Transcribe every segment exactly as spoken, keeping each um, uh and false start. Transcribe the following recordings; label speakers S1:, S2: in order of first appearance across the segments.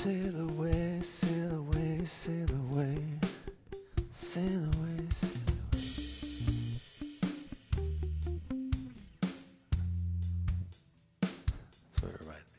S1: Sail away, sail away, sail away, sail away, sail away. That's what it reminded me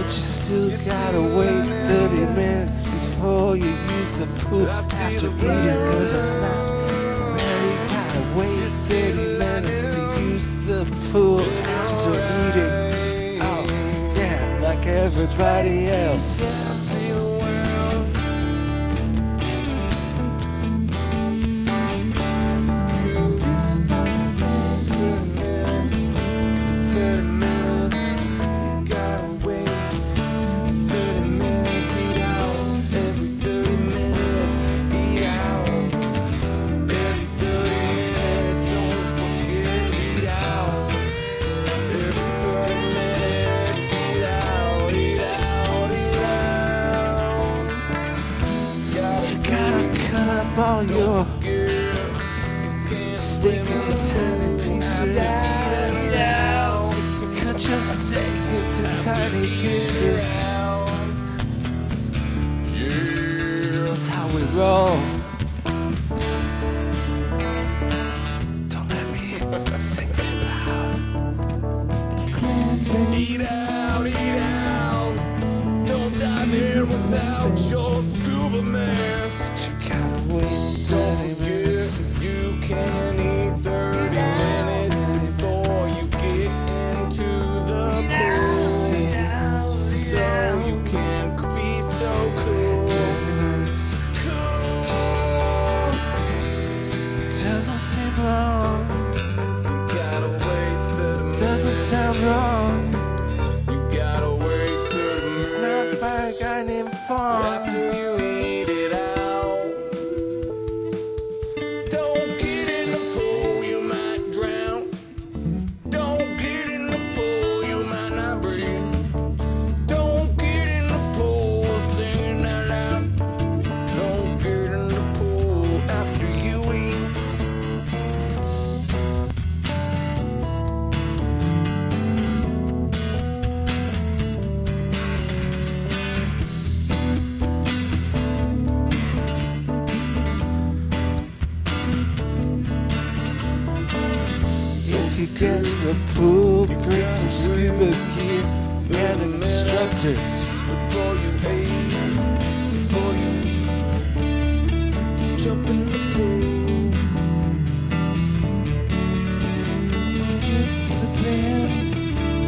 S1: But you still gotta wait thirty minutes before you use the pool after eating, cause it's not ready. Gotta wait thirty minutes to use the pool after eating. Oh, yeah, like everybody else. All your steak into tiny pieces. Cut your steak into tiny pieces. That's how we roll. Don't let me sing too loud. Eat out, eat out. Don't die there without your scuba mask. Wait thirty minutes. You can eat thirty minutes before you get into the pool. So you can be so cool. Cool. Doesn't seem long. You gotta wait thirty minutes. Doesn't sound wrong. You gotta wait thirty minutes. It's not by a guy named Fawn. After you eat it out. If you get in the pool, bring some scuba gear and an instructor. Before you ate, before you jump in the pool. Get the bands.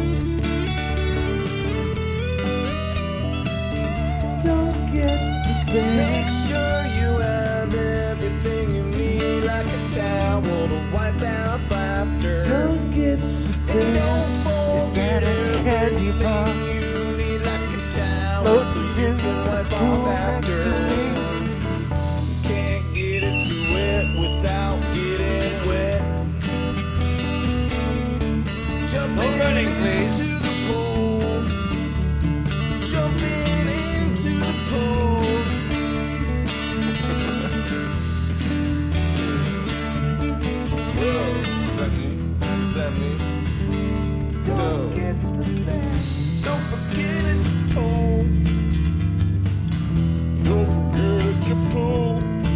S1: Don't get the bands. Make sure you have everything you need, like a towel to wipe out after. Don't get the band. Is that a candy bar? Floating in the pool next to me. Can't get it too wet without getting wet. Jumping into the pool. Jumping into the pool. Whoa, is that me? Is that me? Don't no. Get the band. Don't forget it, the pool. Don't forget it, your pool.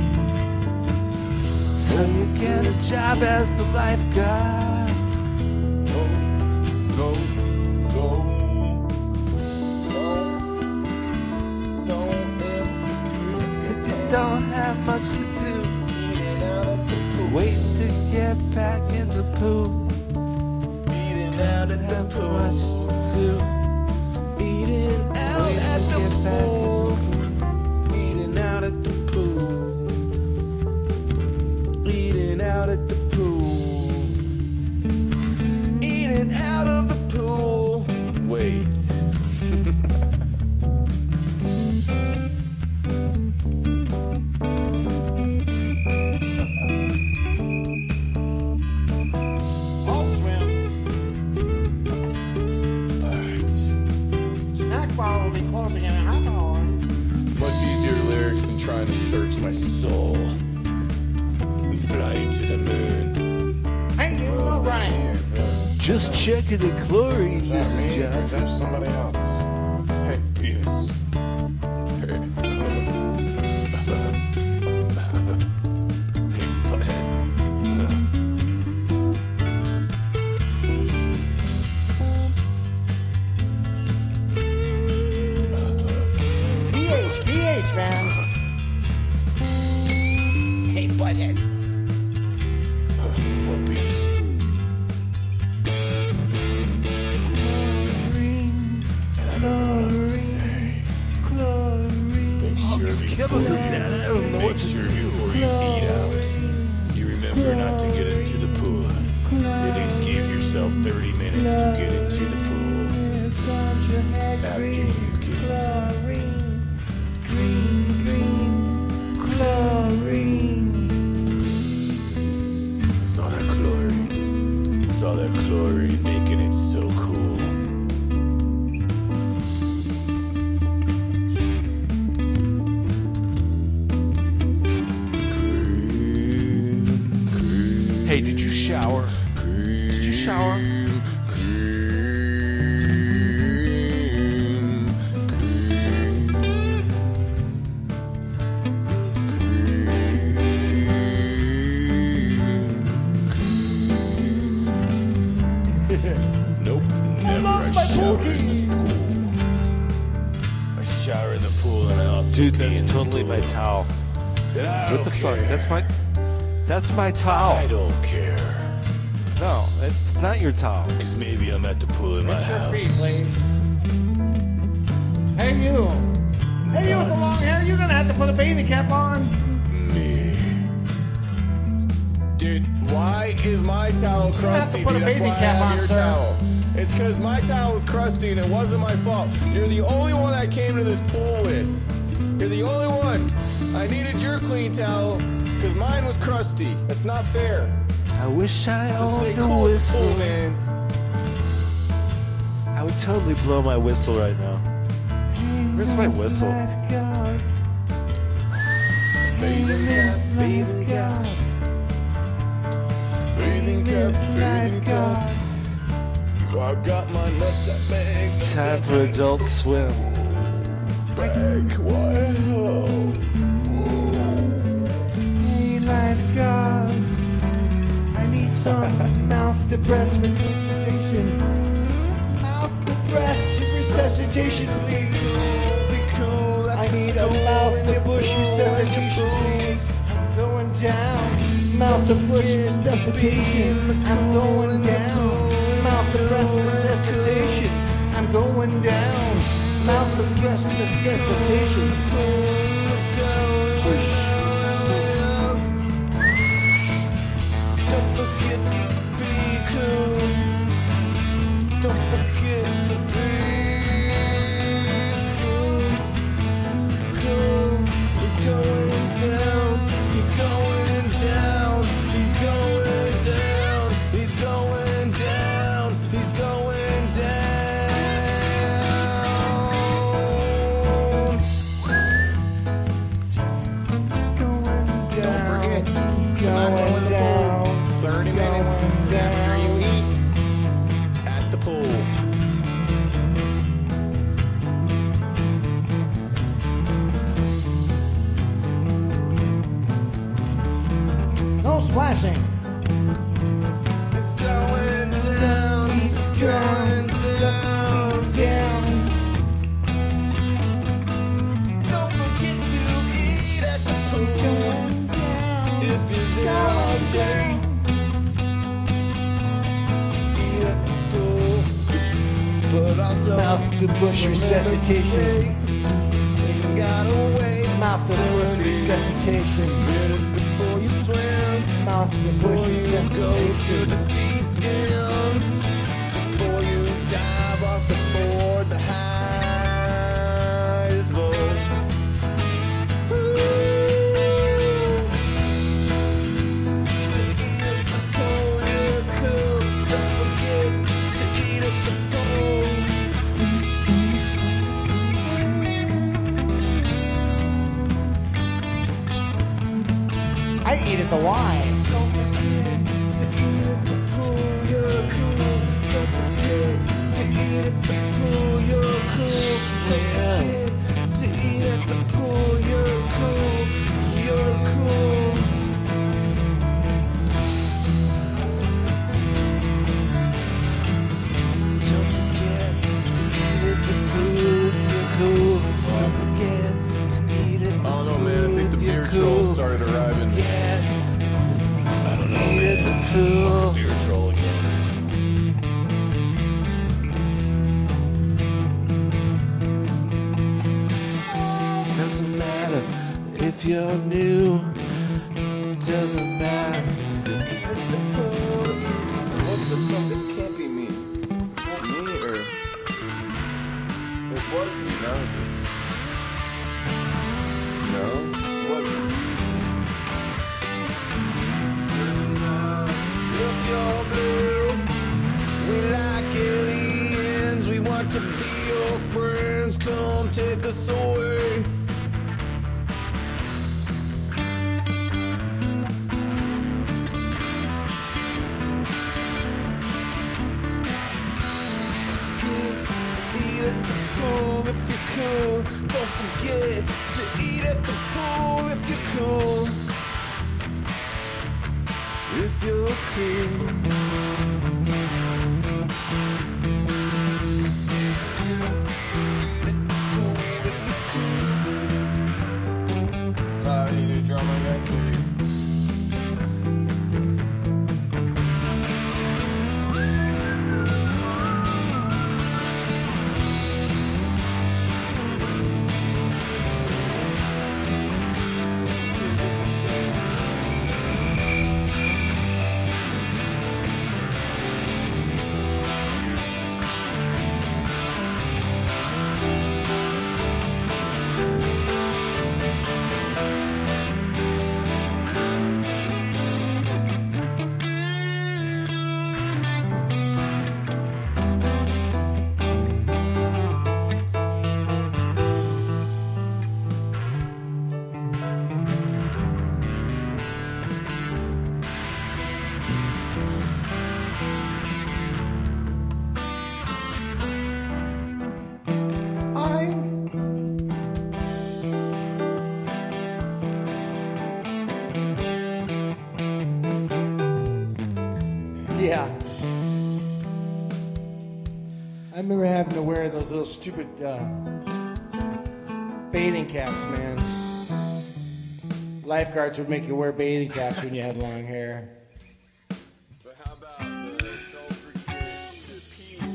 S1: So you get a job as the lifeguard. Go, go, go, go, go. Cause you don't have much to do. Wait to get back in the pool. Out at the pool, eating out at the pool, eating out at the pool, eating out at the pool, eating out of the pool. Wait.
S2: Much easier lyrics than trying to search my soul and flying to the moon.
S3: Hey, you little running.
S1: Just checking the chlorine, Missus Johnson.
S2: That's somebody else. Hey, Beavis. Hey. Hey, butthead. more beats. And I don't know what else to say. Make sure
S4: These
S2: before
S4: chemicals,
S2: you-
S4: man, I don't know
S2: make
S4: what to
S2: sure
S4: do.
S2: before you eat out, you remember not to get into the pool. At least give yourself thirty minutes to get into the pool. After you get
S3: Green, green, chlorine.
S2: It's all that chlorine. It's all that chlorine making it so cool. Green, green,
S4: Hey, did you shower?
S2: green,
S4: Did you shower?
S2: green, Nope, never.
S3: lost
S2: I
S3: my
S2: shower
S3: pool
S2: in this pool. I shower in the pool and I also
S4: Dude,
S2: pee
S4: that's
S2: in this
S4: totally
S2: pool.
S4: my towel.
S2: And I
S4: What the
S2: don't
S4: fuck?
S2: care.
S4: That's my That's my
S2: I
S4: towel.
S2: don't care.
S4: No, it's not your towel.
S2: Cause maybe I'm at the pool in my
S3: Rinse your
S2: house.
S3: feet, please. Hey, you. Hey, you with the long hair. You're gonna have to put a bathing cap on.
S2: Me. Dude, why is my towel crusty?
S3: gonna have to put a
S2: dude? That's
S3: bathing
S2: why I
S3: cap
S2: have
S3: on,
S2: your
S3: sir.
S2: towel. It's because my towel was crusty and it wasn't my fault. You're the only one I came to this pool with. You're the only one. I needed your clean towel because mine was crusty. That's not fair.
S4: I wish I
S2: Just stay
S4: owned a
S2: cool at the pool,
S4: whistle.
S2: man.
S4: I would totally blow my whistle right now. Where's my whistle?
S2: Bathing cap, bathing cap. Bathing cap, bathing cap. I got my nuts at bag.
S4: It's time for Adult Swim.
S2: Bag. Wow.
S3: Hey, lifeguard. I need some mouth depressed resuscitation. Mouth depressed resuscitation, please.
S2: Be cool.
S3: I need a mouth to bush resuscitation, please. I'm going down. Mouth to bush resuscitation. I'm going down. Mouth to breast resuscitation. I'm going down. Mouth to breast resuscitation. Bush.
S2: Don't forget to be cool. Don't forget to be cool. Cool. He's going down. He's going down. He's going down. He's going down. He's going down.
S3: Going down.
S2: Don't forget,
S3: Going
S2: tonight we're in the
S3: down.
S2: pool. thirty minutes
S3: Going
S2: after you
S3: down.
S2: eat at the pool.
S3: No splashing.
S2: It's going down. It's going down.
S3: Down.
S2: Don't forget to eat at the pool.
S3: Going down.
S2: If you're there all
S3: Going
S2: day,
S3: down.
S2: eat at the pool. But also
S3: Mouth to bush resuscitation.
S2: ain't gotta wait.
S3: Mouth to bush resuscitation.
S2: Minutes before you swim.
S3: Mouth to bush
S2: Before you go to
S3: resuscitation.
S2: the deep end. Before you dive off the board, the highest board. Woo. To eat at the pool, you're cool. Don't forget to eat at the pool.
S3: I eat at the Y.
S2: Don't forget to eat at the pool, you're cool.
S4: if you're new, doesn't matter.
S2: To eat at the pool. What the fuck? This can't be me. Is that me or? It was me. Now is this? No, it wasn't. Doesn't matter if you're blue. We like aliens. We want to be your friends. Come take us away. At the pool if you're cool. Don't forget to eat at the pool if you're cool. If you're cool. I need a drummer, guys, please.
S3: Yeah. I remember having to wear those little stupid uh, bathing caps, man. Lifeguards would make you wear bathing caps when you had long hair.
S2: But how about the don't forget to pee in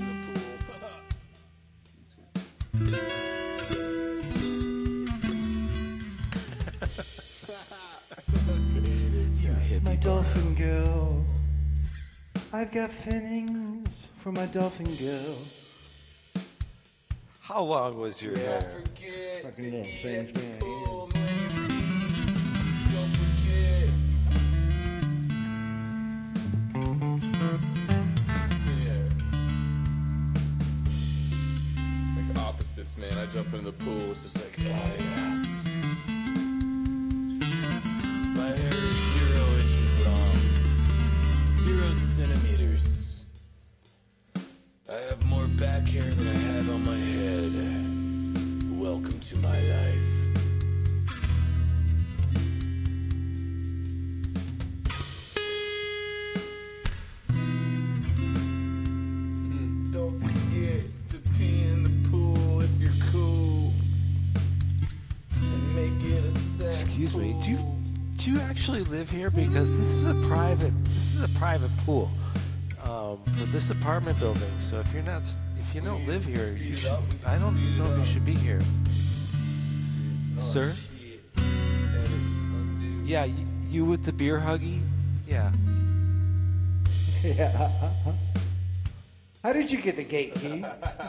S2: the pool?
S3: You hit my dolphin girl. I've got feelings for my dolphin girl.
S4: How long was your
S2: Yeah,
S4: hair?
S2: forget
S3: Fucking
S2: to
S3: little
S2: eat
S3: things,
S2: at the
S3: man.
S2: pool when you pee. Don't forget. Yeah. Like opposites, man. I jump in the pool, it's just like, oh yeah. My hair is zero inches long. Zero centimeters. I have more back hair than I have on my head. Welcome to my life. Mm, Don't forget to pee in the pool if you're cool. And make it a sex
S4: Excuse me, do you
S2: pool.
S4: do you actually live here? Because this is a private this is a private pool um, for this apartment building. So if you're not s- if you don't live here, you should, I don't know if you should be here, sir. Yeah, you, you with the beer huggy? Yeah.
S3: Yeah. How did you get the gate key?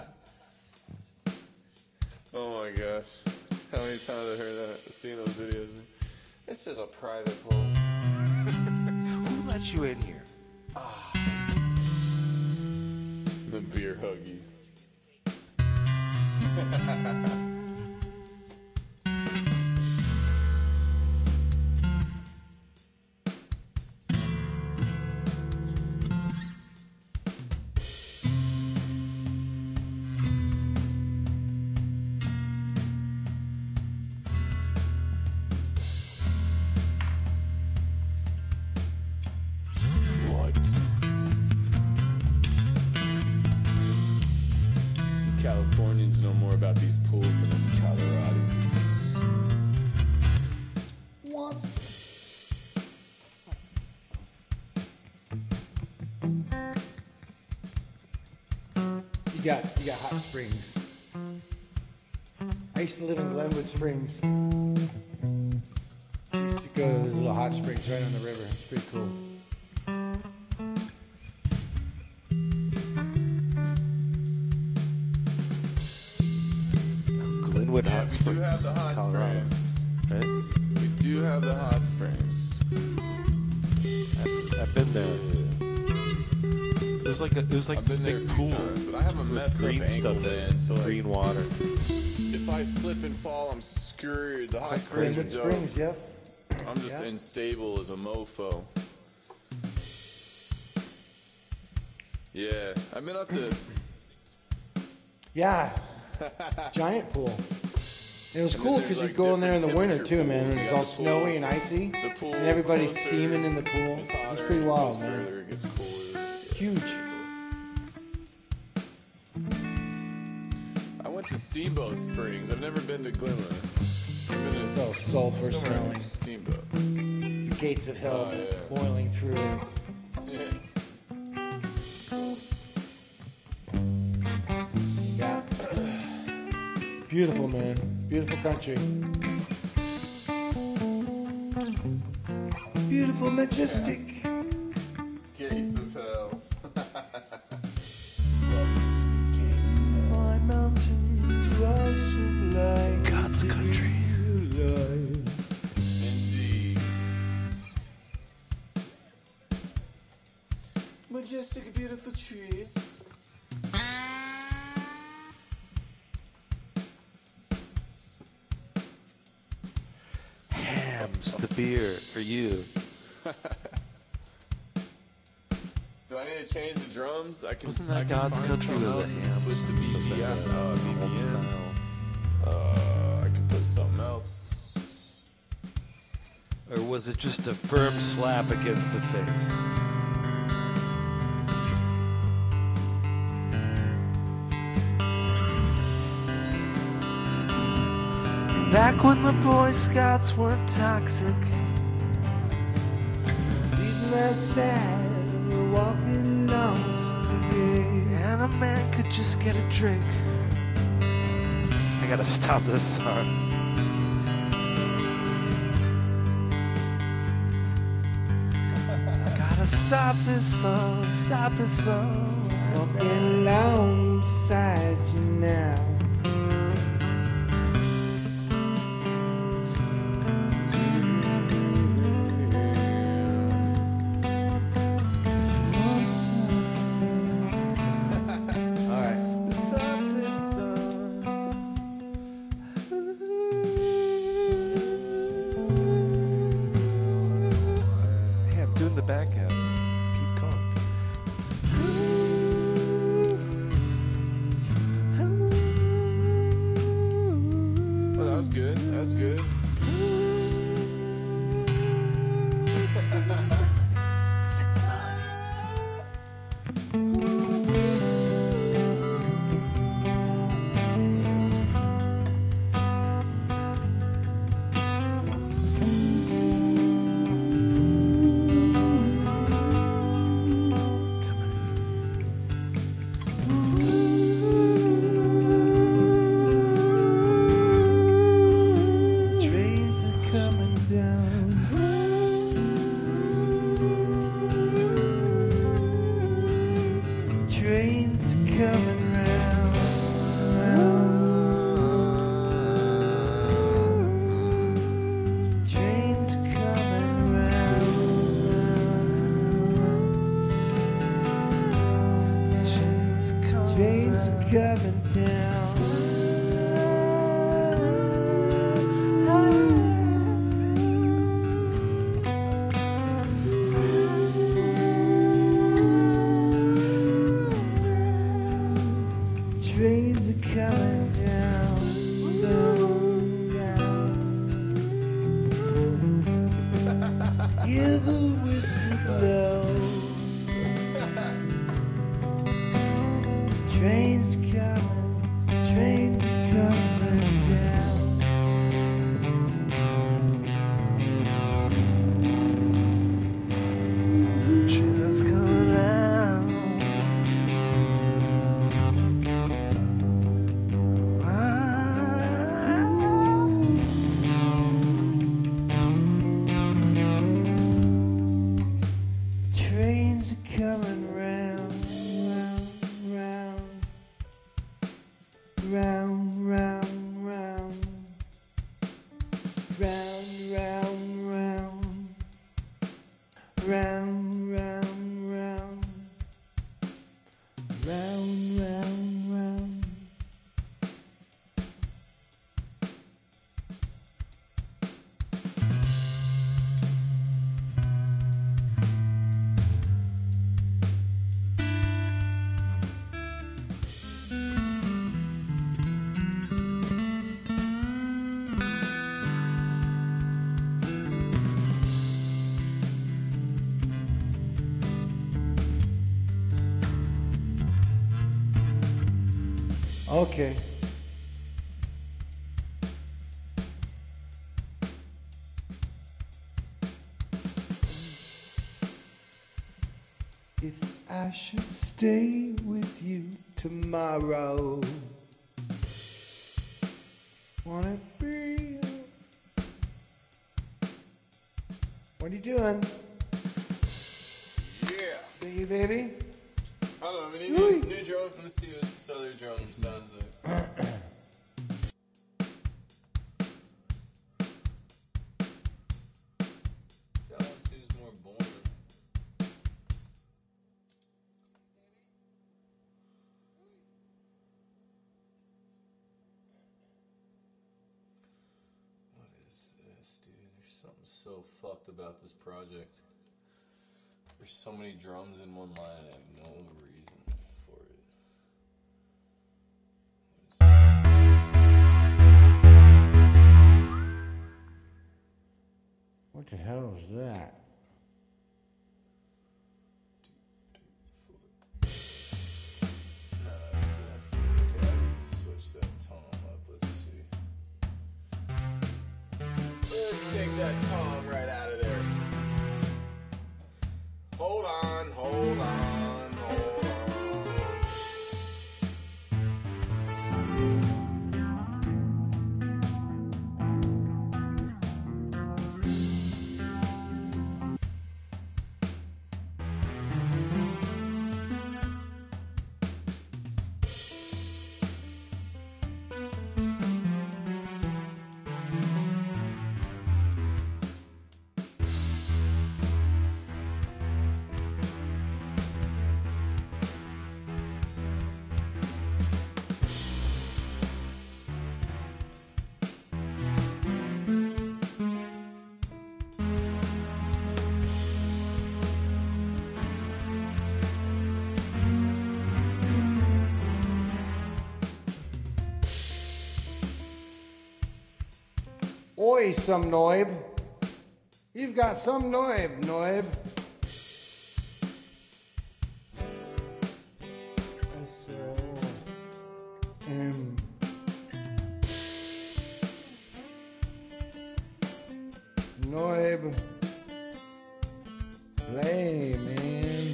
S2: Oh my gosh. How many times have I heard that? Seen those videos? It's just a private pool.
S4: Who let you in here?
S2: The beer huggy. What? Californians know more about these pools than us Coloradans.
S3: Once. You got you got hot springs. I used to live in Glenwood Springs. go to these little hot springs right on the river. It's pretty cool.
S4: Glenwood
S2: Yeah,
S4: Hot
S2: we
S4: Springs,
S2: do have the hot
S4: Colorado.
S2: springs.
S4: Right?
S2: We do have the hot springs.
S4: I've, I've been there. It was like a, it was like
S2: I've
S4: this
S2: been there
S4: big
S2: a few
S4: pool
S2: times, but I have a
S4: with
S2: messed up
S4: green
S2: ankle,
S4: stuff in
S2: man.
S4: it,
S2: So like,
S4: green water.
S2: if I slip and fall, I'm screwed. The hot springs are
S3: Glenwood
S2: dope.
S3: Springs, yep.
S2: I'm just
S3: Yeah.
S2: unstable as a mofo. Yeah, I've been up to.
S3: Yeah. Giant pool. It was
S2: And
S3: cool
S2: then
S3: because
S2: there's,
S3: you
S2: like,
S3: go in there in the
S2: different
S3: winter too, man.
S2: temperature
S3: When it's
S2: pools.
S3: all
S2: You got the
S3: snowy and icy,
S2: The pool
S3: and everybody's
S2: closer,
S3: steaming in the pool.
S2: it's
S3: It was
S2: hotter,
S3: pretty
S2: it
S3: wild,
S2: goes
S3: man.
S2: further, it gets cooler.
S3: Huge.
S2: I went to Steamboat Springs. I've never been to Glenwood. I've been to
S3: It's all sulfur
S2: somewhere
S3: smelling.
S2: Steamboat.
S3: The gates of hell
S2: Oh, yeah.
S3: boiling through.
S2: Yeah.
S3: Yeah. Beautiful, man. Beautiful country. Beautiful, majestic.
S2: Gates of hell.
S3: My mountains are sublime.
S4: God's country.
S2: Indeed. Majestic, beautiful trees.
S4: Hams, the beer for you.
S2: Do I need to change the drums? I can.
S4: Wasn't
S2: I
S4: that
S2: can
S4: God's
S2: find
S4: country
S2: something
S4: with
S2: else.
S4: the
S2: We can
S4: hams?
S2: Switch to
S4: Was
S2: B P
S4: that
S2: M.
S4: the
S2: Uh,
S4: old
S2: B P M.
S4: style?
S2: Uh, I can put something else.
S4: Or was it just a firm slap against the face? Back when the Boy Scouts weren't toxic.
S3: Sitting outside, walking on the
S4: And a man could just get a drink. I gotta stop this song. I gotta stop this song, stop this song.
S3: walking along beside you now. All right.
S2: Stop this song.
S4: Hey, I'm doing the back out. Keep going.
S2: Oh, that was good. That was good.
S4: Sing the melody.
S3: Trains are coming down. Trains coming round. Trains coming round. Trains coming down. Trains are coming down, down, down. Hear the whistle blow. Trains coming, trains coming down.
S4: Trains coming round.
S3: trains are coming round, round, round, round, round, round, round, round, round, round, round, round, round, round, round. Okay. If I should stay with you tomorrow, wanna be. What are you doing?
S2: Yeah.
S3: Baby, baby?
S2: Hold on, we need
S3: Ooh.
S2: new, new drum. Let me see what this other drum sounds like. Sounds seems more boring. What is this, dude? There's something so fucked about this project. There's so many drums in one line, I have no reason for it.
S3: What the hell is that?
S2: No, that's, that's okay. I can switch that tom up. Let's see. Let's take that tom right out of there. Hold on, hold on, hold on.
S3: Oi, some Noib. You've got some Noib, Noib. S O M. Noib. Play, man.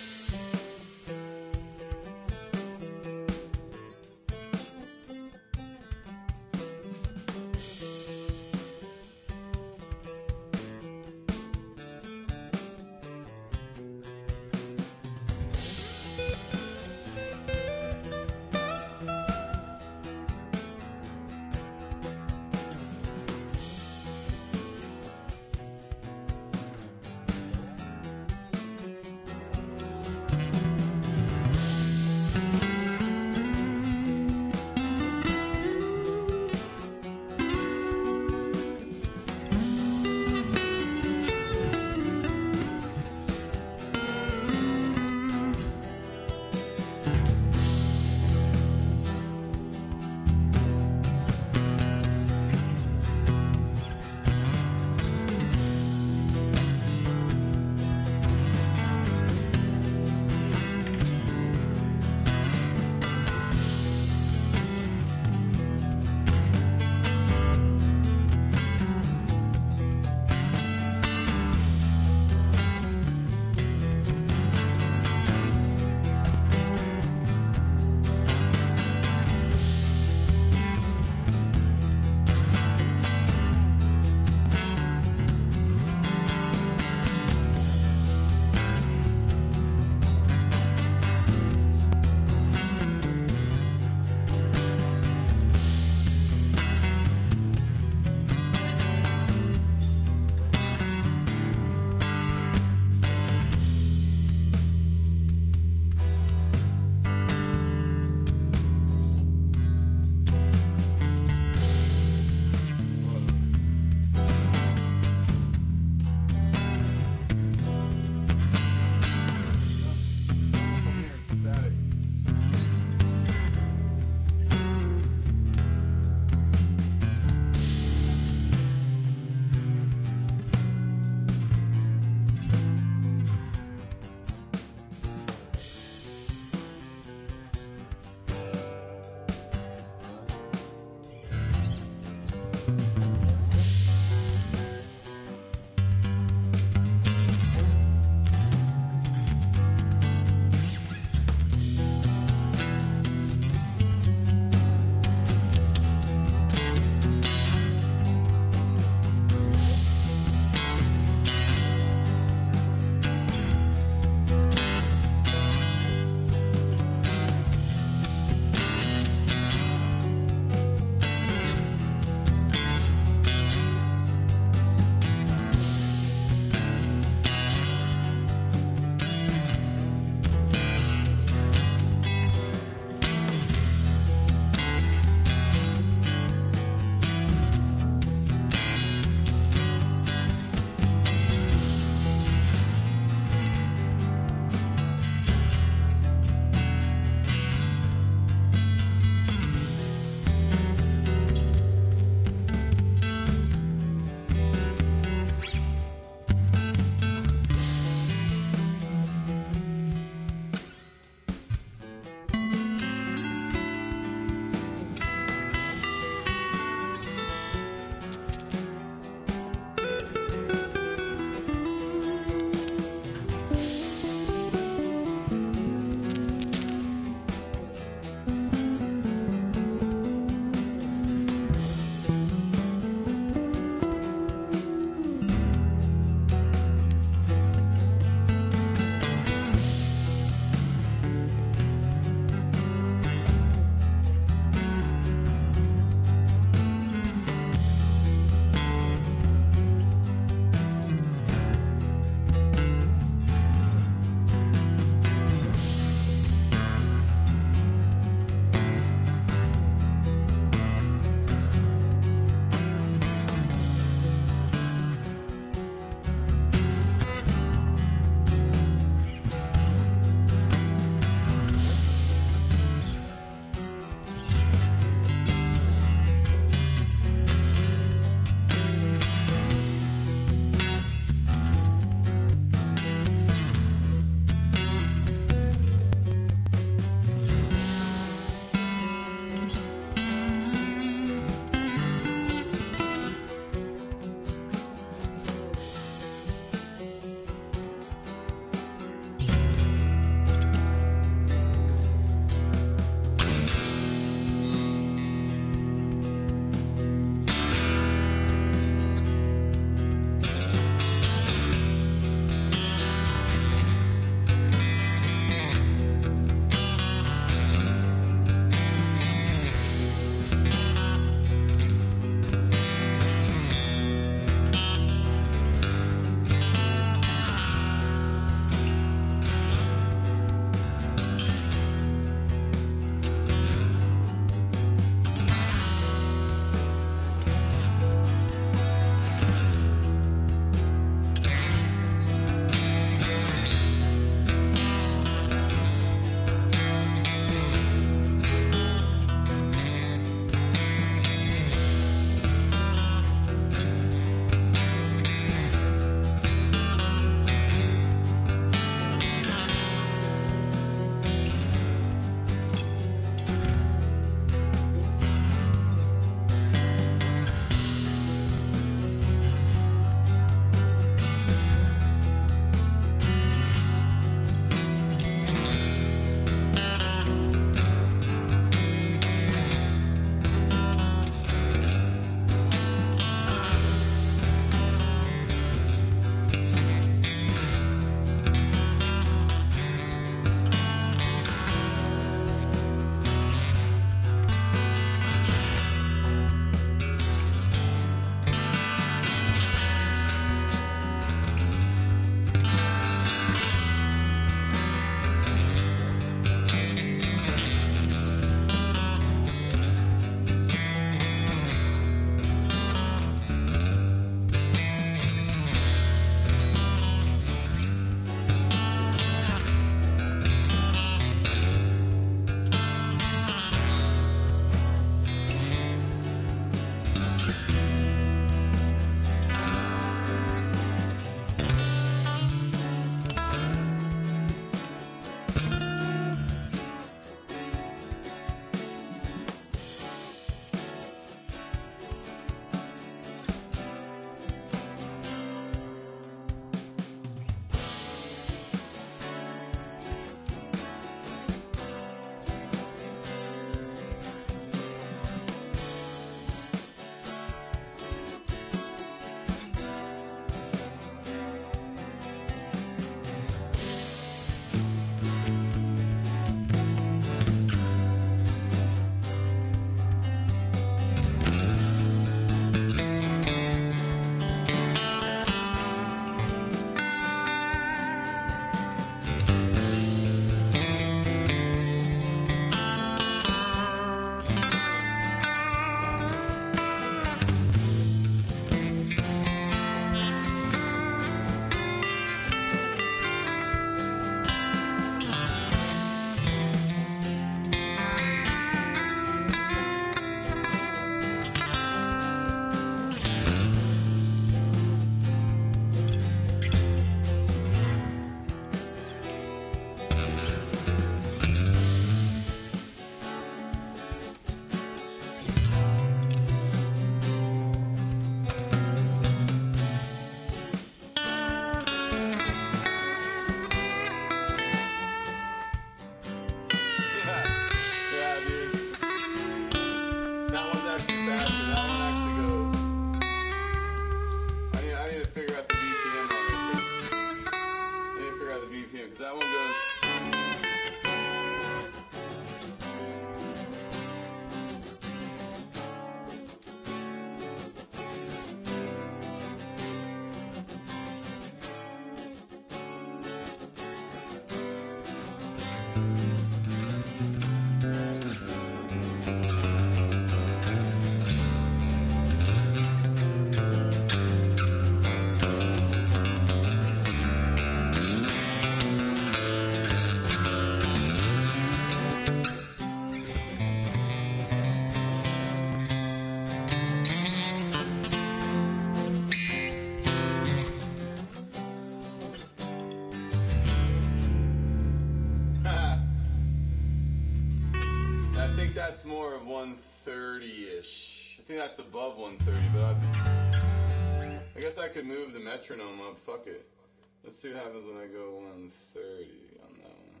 S2: I think that's more of one thirty-ish. I think that's above one thirty, but I'll have to, I guess I could move the metronome up. Fuck it. Let's see what happens when I go one thirty on that one.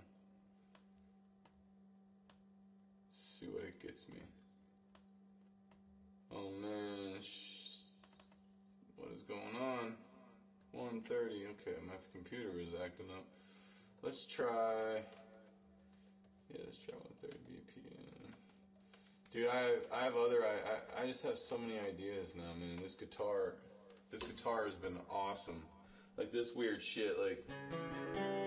S2: Let's see what it gets me. Oh man, sh what is going on? one thirty. Okay, my computer is acting up. Let's try. Yeah, let's try one thirty B P M. Dude, I I have other I, I I just have so many ideas now, man. This guitar, this guitar has been awesome. Like this weird shit, like.